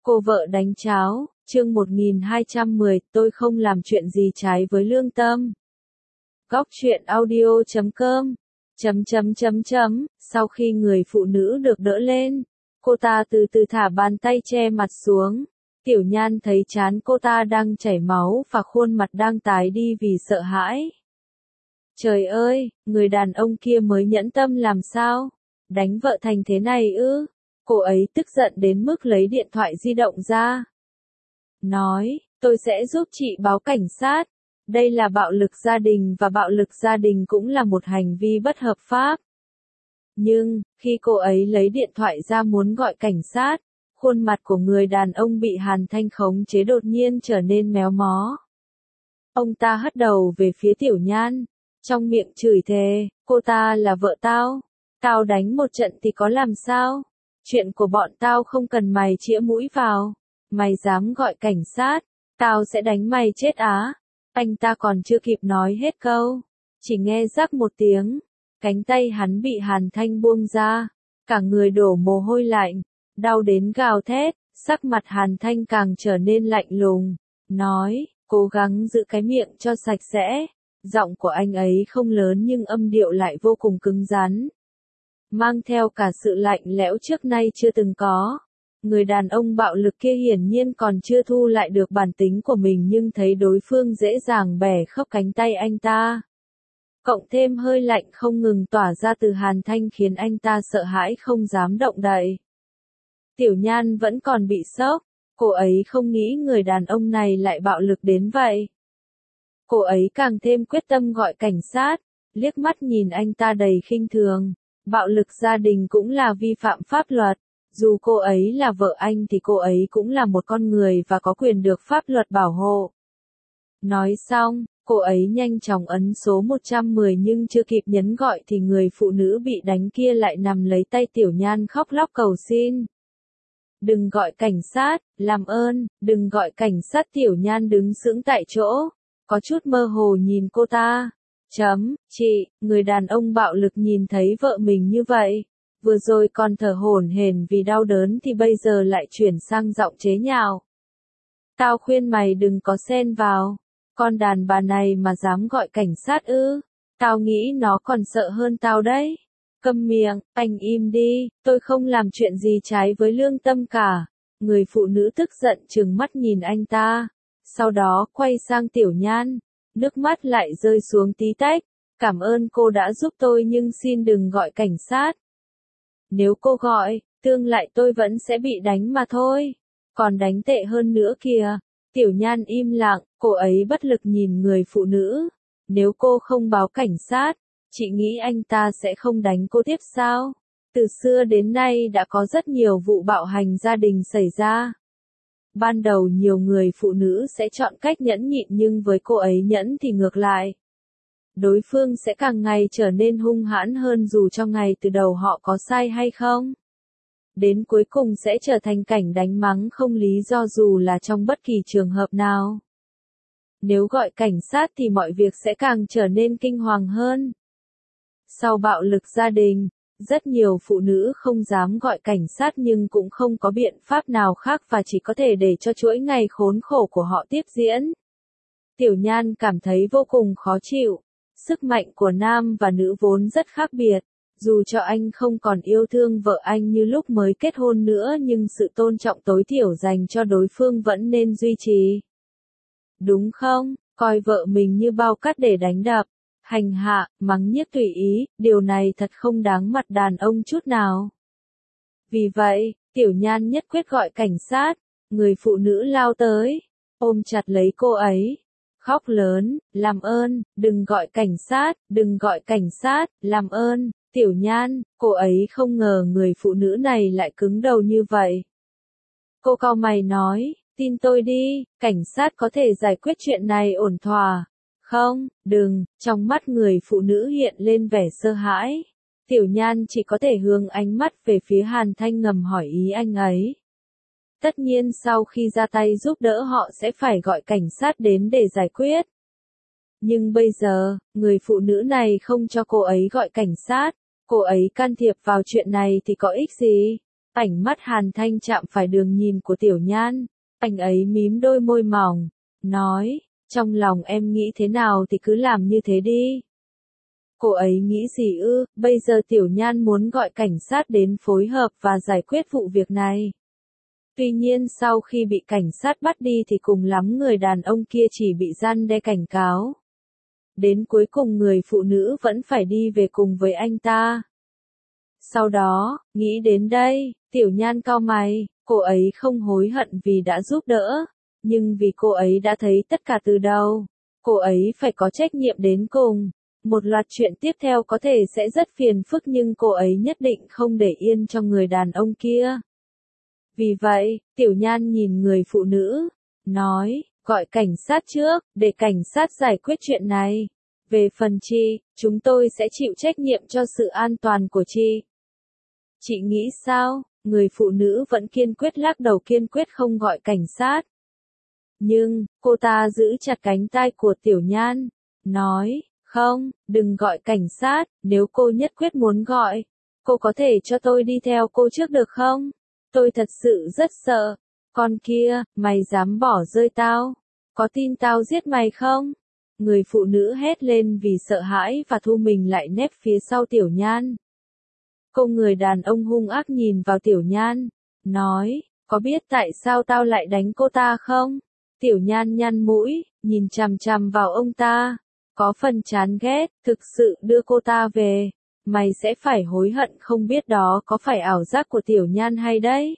Cô vợ đánh cháo, chương 1210, tôi không làm chuyện gì trái với lương tâm. Góc truyện audio.com. Sau khi người phụ nữ được đỡ lên, cô ta từ từ thả bàn tay che mặt xuống. Tiểu Nhan thấy trán cô ta đang chảy máu và khuôn mặt đang tái đi vì sợ hãi. Trời ơi, người đàn ông kia mới nhẫn tâm làm sao? Đánh vợ thành thế này ư? Cô ấy tức giận đến mức lấy điện thoại di động ra. Nói, tôi sẽ giúp chị báo cảnh sát. Đây là bạo lực gia đình và bạo lực gia đình cũng là một hành vi bất hợp pháp. Nhưng, khi cô ấy lấy điện thoại ra muốn gọi cảnh sát, khuôn mặt của người đàn ông bị Hàn Thanh khống chế đột nhiên trở nên méo mó. Ông ta hất đầu về phía Tiểu Nhan, trong miệng chửi thề, cô ta là vợ tao. Tao đánh một trận thì có làm sao? Chuyện của bọn tao không cần mày chĩa mũi vào. Mày dám gọi cảnh sát, tao sẽ đánh mày chết á. Anh ta còn chưa kịp nói hết câu, chỉ nghe rắc một tiếng, cánh tay hắn bị Hàn Thanh buông ra, cả người đổ mồ hôi lạnh, đau đến gào thét, sắc mặt Hàn Thanh càng trở nên lạnh lùng, nói, cố gắng giữ cái miệng cho sạch sẽ. Giọng của anh ấy không lớn nhưng âm điệu lại vô cùng cứng rắn, mang theo cả sự lạnh lẽo trước nay chưa từng có. Người đàn ông bạo lực kia hiển nhiên còn chưa thu lại được bản tính của mình nhưng thấy đối phương dễ dàng bẻ khớp cánh tay anh ta. Cộng thêm hơi lạnh không ngừng tỏa ra từ Hàn Thanh khiến anh ta sợ hãi không dám động đậy. Tiểu Nhan vẫn còn bị sốc, cô ấy không nghĩ người đàn ông này lại bạo lực đến vậy. Cô ấy càng thêm quyết tâm gọi cảnh sát, liếc mắt nhìn anh ta đầy khinh thường. Bạo lực gia đình cũng là vi phạm pháp luật. Dù cô ấy là vợ anh thì cô ấy cũng là một con người và có quyền được pháp luật bảo hộ. Nói xong, cô ấy nhanh chóng ấn số 110 nhưng chưa kịp nhấn gọi thì người phụ nữ bị đánh kia lại nằm lấy tay Tiểu Nhan khóc lóc cầu xin. Đừng gọi cảnh sát, làm ơn, đừng gọi cảnh sát. Tiểu Nhan đứng sững tại chỗ, có chút mơ hồ nhìn cô ta. Chị, người đàn ông bạo lực nhìn thấy vợ mình như vậy. Vừa rồi còn thở hổn hển vì đau đớn thì bây giờ lại chuyển sang giọng chế nhạo. Tao khuyên mày đừng có xen vào. Con đàn bà này mà dám gọi cảnh sát ư? Tao nghĩ nó còn sợ hơn tao đấy. Câm miệng, anh im đi, tôi không làm chuyện gì trái với lương tâm cả. Người phụ nữ tức giận trừng mắt nhìn anh ta. Sau đó quay sang Tiểu Nhan, nước mắt lại rơi xuống tí tách. Cảm ơn cô đã giúp tôi nhưng xin đừng gọi cảnh sát. Nếu cô gọi, tương lại tôi vẫn sẽ bị đánh mà thôi. Còn đánh tệ hơn nữa kìa. Tiểu Nhan im lặng, cô ấy bất lực nhìn người phụ nữ. Nếu cô không báo cảnh sát, chị nghĩ anh ta sẽ không đánh cô tiếp sao? Từ xưa đến nay đã có rất nhiều vụ bạo hành gia đình xảy ra. Ban đầu nhiều người phụ nữ sẽ chọn cách nhẫn nhịn nhưng với cô ấy nhẫn thì ngược lại. Đối phương sẽ càng ngày trở nên hung hãn hơn dù cho ngày từ đầu họ có sai hay không. Đến cuối cùng sẽ trở thành cảnh đánh mắng không lý do dù là trong bất kỳ trường hợp nào. Nếu gọi cảnh sát thì mọi việc sẽ càng trở nên kinh hoàng hơn. Sau bạo lực gia đình, rất nhiều phụ nữ không dám gọi cảnh sát nhưng cũng không có biện pháp nào khác và chỉ có thể để cho chuỗi ngày khốn khổ của họ tiếp diễn. Tiểu Nhan cảm thấy vô cùng khó chịu. Sức mạnh của nam và nữ vốn rất khác biệt. Dù cho anh không còn yêu thương vợ anh như lúc mới kết hôn nữa nhưng sự tôn trọng tối thiểu dành cho đối phương vẫn nên duy trì. Đúng không? Coi vợ mình như bao cát để đánh đập, hành hạ, mắng nhiếc tùy ý, điều này thật không đáng mặt đàn ông chút nào. Vì vậy, Tiểu Nhan nhất quyết gọi cảnh sát. Người phụ nữ lao tới, ôm chặt lấy cô ấy. Khóc lớn, làm ơn, đừng gọi cảnh sát, đừng gọi cảnh sát, làm ơn. Tiểu Nhan, cô ấy không ngờ người phụ nữ này lại cứng đầu như vậy. Cô cau mày nói, tin tôi đi, cảnh sát có thể giải quyết chuyện này ổn thỏa. Không, đừng, trong mắt người phụ nữ hiện lên vẻ sợ hãi. Tiểu Nhan chỉ có thể hướng ánh mắt về phía Hàn Thanh ngầm hỏi ý anh ấy. Tất nhiên sau khi ra tay giúp đỡ họ sẽ phải gọi cảnh sát đến để giải quyết. Nhưng bây giờ, người phụ nữ này không cho cô ấy gọi cảnh sát. Cô ấy can thiệp vào chuyện này thì có ích gì? Ánh mắt Hàn Thanh chạm phải đường nhìn của Tiểu Nhan, anh ấy mím đôi môi mỏng, nói, trong lòng em nghĩ thế nào thì cứ làm như thế đi. Cô ấy nghĩ gì ư, bây giờ Tiểu Nhan muốn gọi cảnh sát đến phối hợp và giải quyết vụ việc này. Tuy nhiên sau khi bị cảnh sát bắt đi thì cùng lắm người đàn ông kia chỉ bị răn đe cảnh cáo. Đến cuối cùng người phụ nữ vẫn phải đi về cùng với anh ta. Sau đó, nghĩ đến đây, Tiểu Nhan cau mày, cô ấy không hối hận vì đã giúp đỡ, nhưng vì cô ấy đã thấy tất cả từ đầu, cô ấy phải có trách nhiệm đến cùng. Một loạt chuyện tiếp theo có thể sẽ rất phiền phức nhưng cô ấy nhất định không để yên cho người đàn ông kia. Vì vậy, Tiểu Nhan nhìn người phụ nữ, nói, gọi cảnh sát trước, để cảnh sát giải quyết chuyện này. Về phần chị, chúng tôi sẽ chịu trách nhiệm cho sự an toàn của chị. Chị nghĩ sao? Người phụ nữ vẫn kiên quyết lắc đầu kiên quyết không gọi cảnh sát. Nhưng, cô ta giữ chặt cánh tay của Tiểu Nhan, nói, không, đừng gọi cảnh sát, nếu cô nhất quyết muốn gọi, cô có thể cho tôi đi theo cô trước được không? Tôi thật sự rất sợ. Con kia, mày dám bỏ rơi tao? Có tin tao giết mày không? Người phụ nữ hét lên vì sợ hãi và thu mình lại nép phía sau Tiểu Nhan. Cô người đàn ông hung ác nhìn vào Tiểu Nhan, nói, có biết tại sao tao lại đánh cô ta không? Tiểu Nhan nhăn mũi, nhìn chằm chằm vào ông ta, có phần chán ghét, thực sự đưa cô ta về. Mày sẽ phải hối hận không biết đó có phải ảo giác của Tiểu Nhan hay đấy.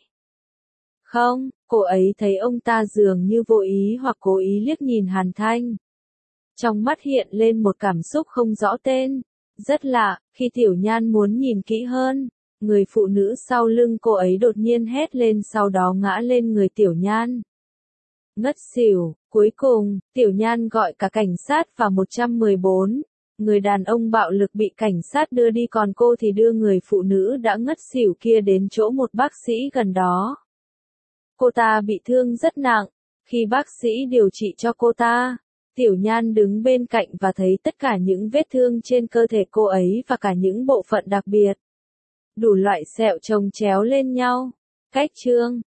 Không, cô ấy thấy ông ta dường như vô ý hoặc cố ý liếc nhìn Hàn Thanh. Trong mắt hiện lên một cảm xúc không rõ tên. Rất lạ, khi Tiểu Nhan muốn nhìn kỹ hơn, người phụ nữ sau lưng cô ấy đột nhiên hét lên sau đó ngã lên người Tiểu Nhan. Ngất xỉu, cuối cùng, Tiểu Nhan gọi cả cảnh sát và 114. Người đàn ông bạo lực bị cảnh sát đưa đi còn cô thì đưa người phụ nữ đã ngất xỉu kia đến chỗ một bác sĩ gần đó. Cô ta bị thương rất nặng, khi bác sĩ điều trị cho cô ta, Tiểu Nhan đứng bên cạnh và thấy tất cả những vết thương trên cơ thể cô ấy và cả những bộ phận đặc biệt. Đủ loại sẹo chồng chéo lên nhau. Cách chương